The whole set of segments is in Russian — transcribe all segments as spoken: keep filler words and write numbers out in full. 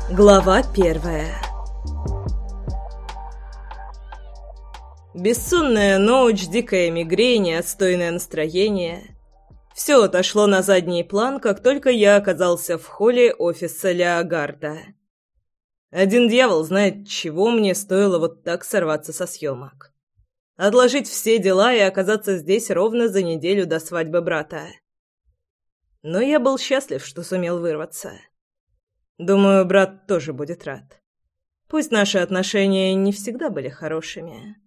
Глава первая. Бессонная ночь, дикая мигрень, отстойное настроение. Все отошло на задний план, как только я оказался в холле офиса Леогарда. Один дьявол знает, чего мне стоило вот так сорваться со съемок. Отложить все дела и оказаться здесь ровно за неделю до свадьбы брата. Но я был счастлив, что сумел вырваться. Думаю, брат тоже будет рад. Пусть наши отношения не всегда были хорошими.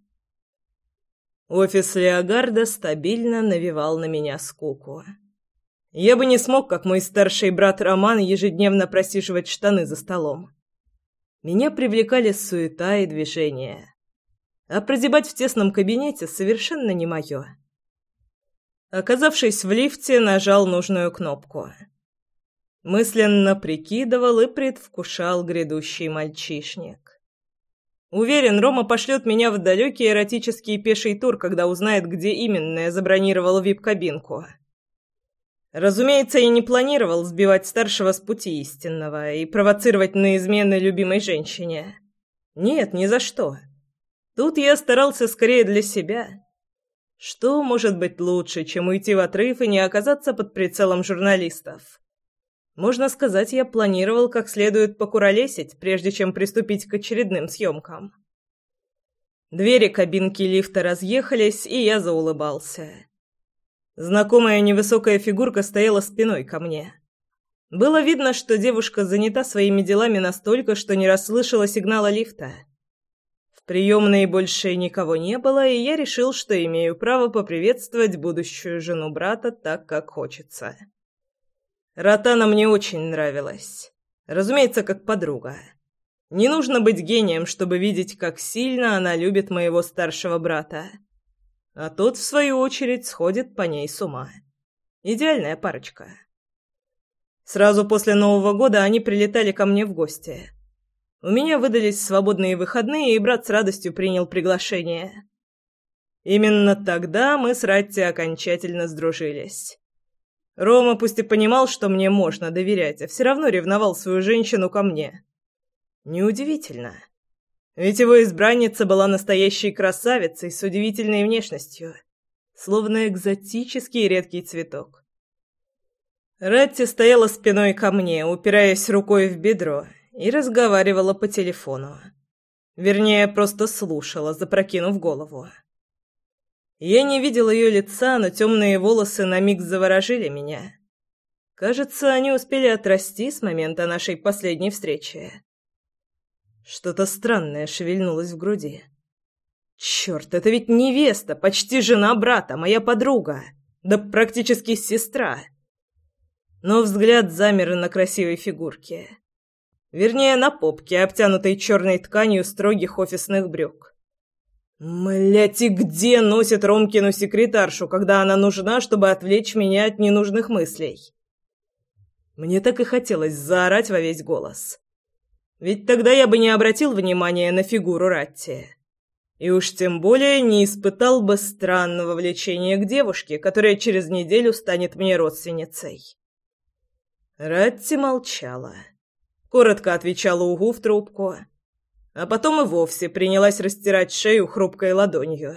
Офис Леогарда стабильно навевал на меня скуку. Я бы не смог, как мой старший брат Роман, ежедневно просиживать штаны за столом. Меня привлекали суета и движение. А прозябать в тесном кабинете совершенно не мое. Оказавшись в лифте, нажал нужную кнопку. Мысленно прикидывал и предвкушал грядущий мальчишник. Уверен, Рома пошлет меня в далекий эротический пеший тур, когда узнает, где именно я забронировал вип-кабинку. Разумеется, я не планировал сбивать старшего с пути истинного и провоцировать на измены любимой женщине. Нет, ни за что. Тут я старался скорее для себя. Что может быть лучше, чем уйти в отрыв и не оказаться под прицелом журналистов? Можно сказать, я планировал как следует покуролесить, прежде чем приступить к очередным съемкам. Двери кабинки лифта разъехались, и я заулыбался. Знакомая невысокая фигурка стояла спиной ко мне. Было видно, что девушка занята своими делами настолько, что не расслышала сигнала лифта. В приемной больше никого не было, и я решил, что имею право поприветствовать будущую жену брата так, как хочется. Ротана мне очень нравилась. Разумеется, как подруга. Не нужно быть гением, чтобы видеть, как сильно она любит моего старшего брата. А тот, в свою очередь, сходит по ней с ума. Идеальная парочка. Сразу после Нового года они прилетали ко мне в гости. У меня выдались свободные выходные, и брат с радостью принял приглашение. Именно тогда мы с Ратти окончательно сдружились. Рома пусть и понимал, что мне можно доверять, а все равно ревновал свою женщину ко мне. Неудивительно. Ведь его избранница была настоящей красавицей с удивительной внешностью, словно экзотический редкий цветок. Ратти стояла спиной ко мне, упираясь рукой в бедро, и разговаривала по телефону. Вернее, просто слушала, запрокинув голову. Я не видел ее лица, но темные волосы на миг заворожили меня. Кажется, они успели отрасти с момента нашей последней встречи. Что-то странное шевельнулось в груди. Черт, это ведь невеста, почти жена брата, моя подруга, да практически сестра. Но взгляд замер на красивой фигурке. Вернее, на попке, обтянутой черной тканью строгих офисных брюк. Млять, и где носит Ромкину секретаршу, когда она нужна, чтобы отвлечь меня от ненужных мыслей? Мне так и хотелось заорать во весь голос. Ведь тогда я бы не обратил внимания на фигуру Ратти. И уж тем более не испытал бы странного влечения к девушке, которая через неделю станет мне родственницей. Ратти молчала. Коротко отвечала угу в трубку. А потом и вовсе принялась растирать шею хрупкой ладонью.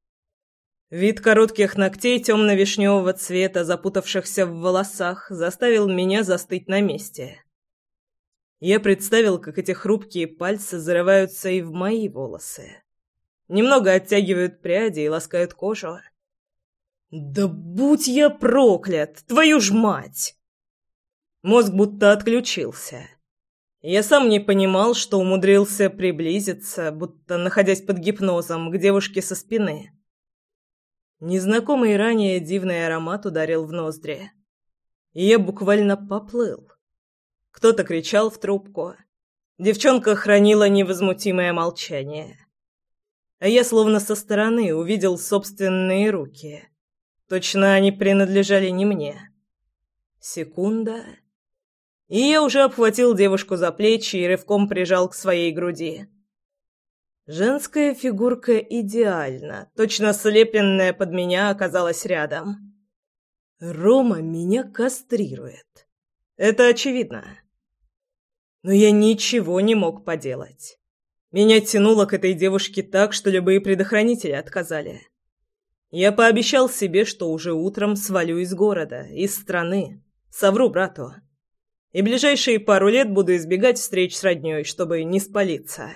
Вид коротких ногтей темно-вишневого цвета, запутавшихся в волосах, заставил меня застыть на месте. Я представил, как эти хрупкие пальцы зарываются и в мои волосы. Немного оттягивают пряди и ласкают кожу. «Да будь я проклят! Твою ж мать!» Мозг будто отключился. Я сам не понимал, что умудрился приблизиться, будто находясь под гипнозом, к девушке со спины. Незнакомый ранее дивный аромат ударил в ноздри. И я буквально поплыл. Кто-то кричал в трубку. Девчонка хранила невозмутимое молчание. А я словно со стороны увидел собственные руки. Точно они принадлежали не мне. Секунда... И я уже обхватил девушку за плечи и рывком прижал к своей груди. Женская фигурка идеальна, точно слепленная под меня, оказалась рядом. Рома меня кастрирует. Это очевидно. Но я ничего не мог поделать. Меня тянуло к этой девушке так, что любые предохранители отказали. Я пообещал себе, что уже утром свалю из города, из страны, совру брату. И ближайшие пару лет буду избегать встреч с роднёй, чтобы не спалиться.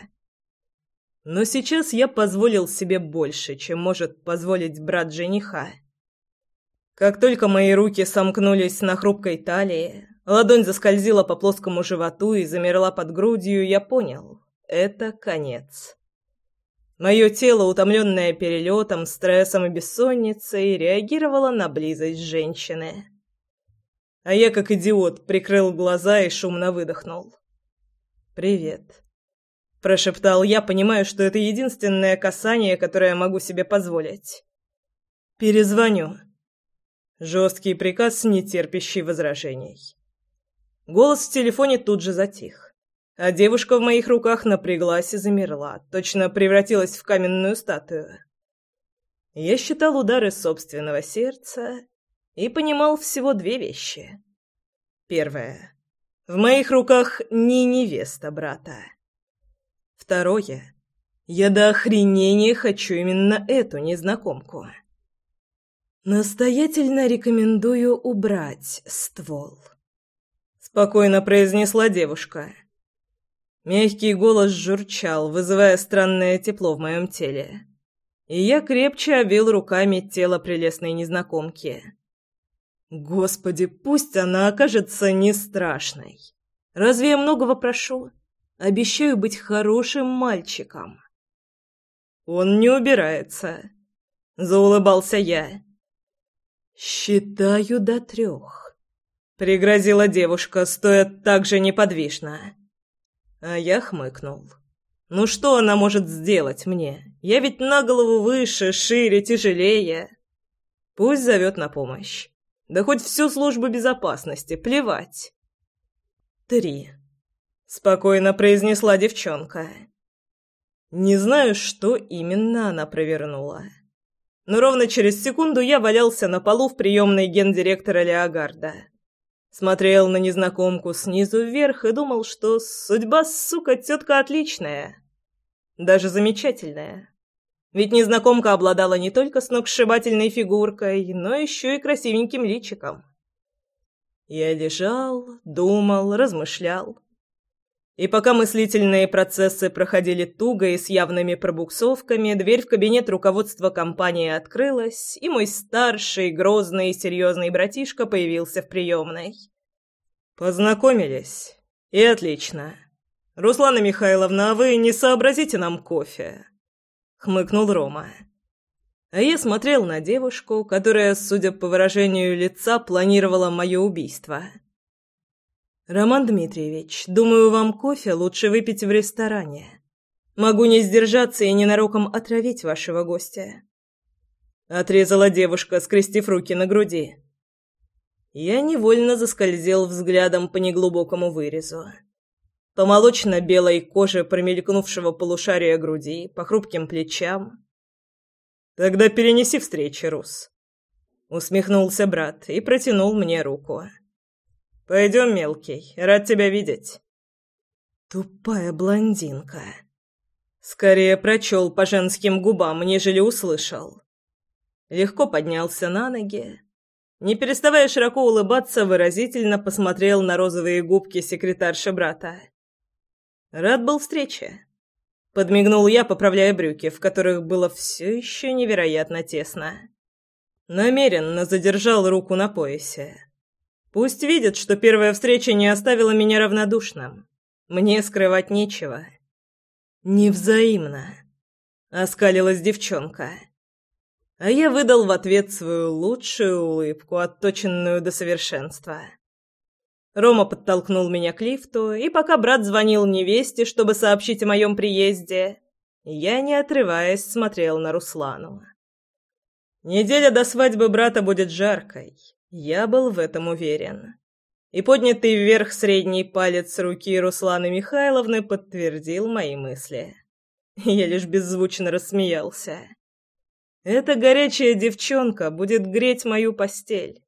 Но сейчас я позволил себе больше, чем может позволить брат жениха. Как только мои руки сомкнулись на хрупкой талии, ладонь заскользила по плоскому животу и замерла под грудью, я понял — это конец. Мое тело, утомленное перелетом, стрессом и бессонницей, реагировало на близость женщины. А я, как идиот, прикрыл глаза и шумно выдохнул. «Привет», — прошептал я, понимая, что это единственное касание, которое могу себе позволить. «Перезвоню». Жесткий приказ, не терпящий возражений. Голос в телефоне тут же затих. А девушка в моих руках напряглась и замерла, точно превратилась в каменную статую. Я считал удары собственного сердца и понимал всего две вещи. Первое. В моих руках не невеста брата. Второе. Я до охренения хочу именно эту незнакомку. Настоятельно рекомендую убрать ствол. Спокойно произнесла девушка. Мягкий голос журчал, вызывая странное тепло в моем теле. И я крепче обвил руками тело прелестной незнакомки. Господи, пусть она окажется не страшной. Разве я многого прошу? Обещаю быть хорошим мальчиком. Он не убирается. Заулыбался я. Считаю до трех. Пригрозила девушка, стоя так же неподвижно. А я хмыкнул. Ну что она может сделать мне? Я ведь на голову выше, шире, тяжелее. Пусть зовет на помощь. Да хоть всю службу безопасности, плевать. Три. Спокойно произнесла девчонка. Не знаю, что именно она провернула. Но ровно через секунду я валялся на полу в приемной гендиректора Леогарда. Смотрел на незнакомку снизу вверх и думал, что судьба, сука, тетка отличная. Даже замечательная. Ведь незнакомка обладала не только сногсшибательной фигуркой, но еще и красивеньким личиком. Я лежал, думал, размышлял. И пока мыслительные процессы проходили туго и с явными пробуксовками, дверь в кабинет руководства компании открылась, и мой старший, грозный и серьезный братишка появился в приемной. Познакомились. И отлично. Руслана Михайловна, а вы не сообразите нам кофе? Хмыкнул Рома. А я смотрел на девушку, которая, судя по выражению лица, планировала мое убийство. «Роман Дмитриевич, думаю, вам кофе лучше выпить в ресторане. Могу не сдержаться и ненароком отравить вашего гостя». Отрезала девушка, скрестив руки на груди. Я невольно заскользил взглядом по неглубокому вырезу. По молочно-белой коже промелькнувшего полушария груди, по хрупким плечам. «Тогда перенеси встречи, Рус», — усмехнулся брат и протянул мне руку. «Пойдем, мелкий, рад тебя видеть». Тупая блондинка. Скорее прочел по женским губам, нежели услышал. Легко поднялся на ноги. Не переставая широко улыбаться, выразительно посмотрел на розовые губки секретарши брата. «Рад был встрече». Подмигнул я, поправляя брюки, в которых было все еще невероятно тесно. Намеренно задержал руку на поясе. Пусть видит, что первая встреча не оставила меня равнодушным. Мне скрывать нечего. Невзаимно. Оскалилась девчонка. А я выдал в ответ свою лучшую улыбку, отточенную до совершенства. Рома подтолкнул меня к лифту, и пока брат звонил невесте, чтобы сообщить о моем приезде, я, не отрываясь, смотрел на Руслану. Неделя до свадьбы брата будет жаркой. Я был в этом уверен. И поднятый вверх средний палец руки Русланы Михайловны подтвердил мои мысли. Я лишь беззвучно рассмеялся. Эта горячая девчонка будет греть мою постель.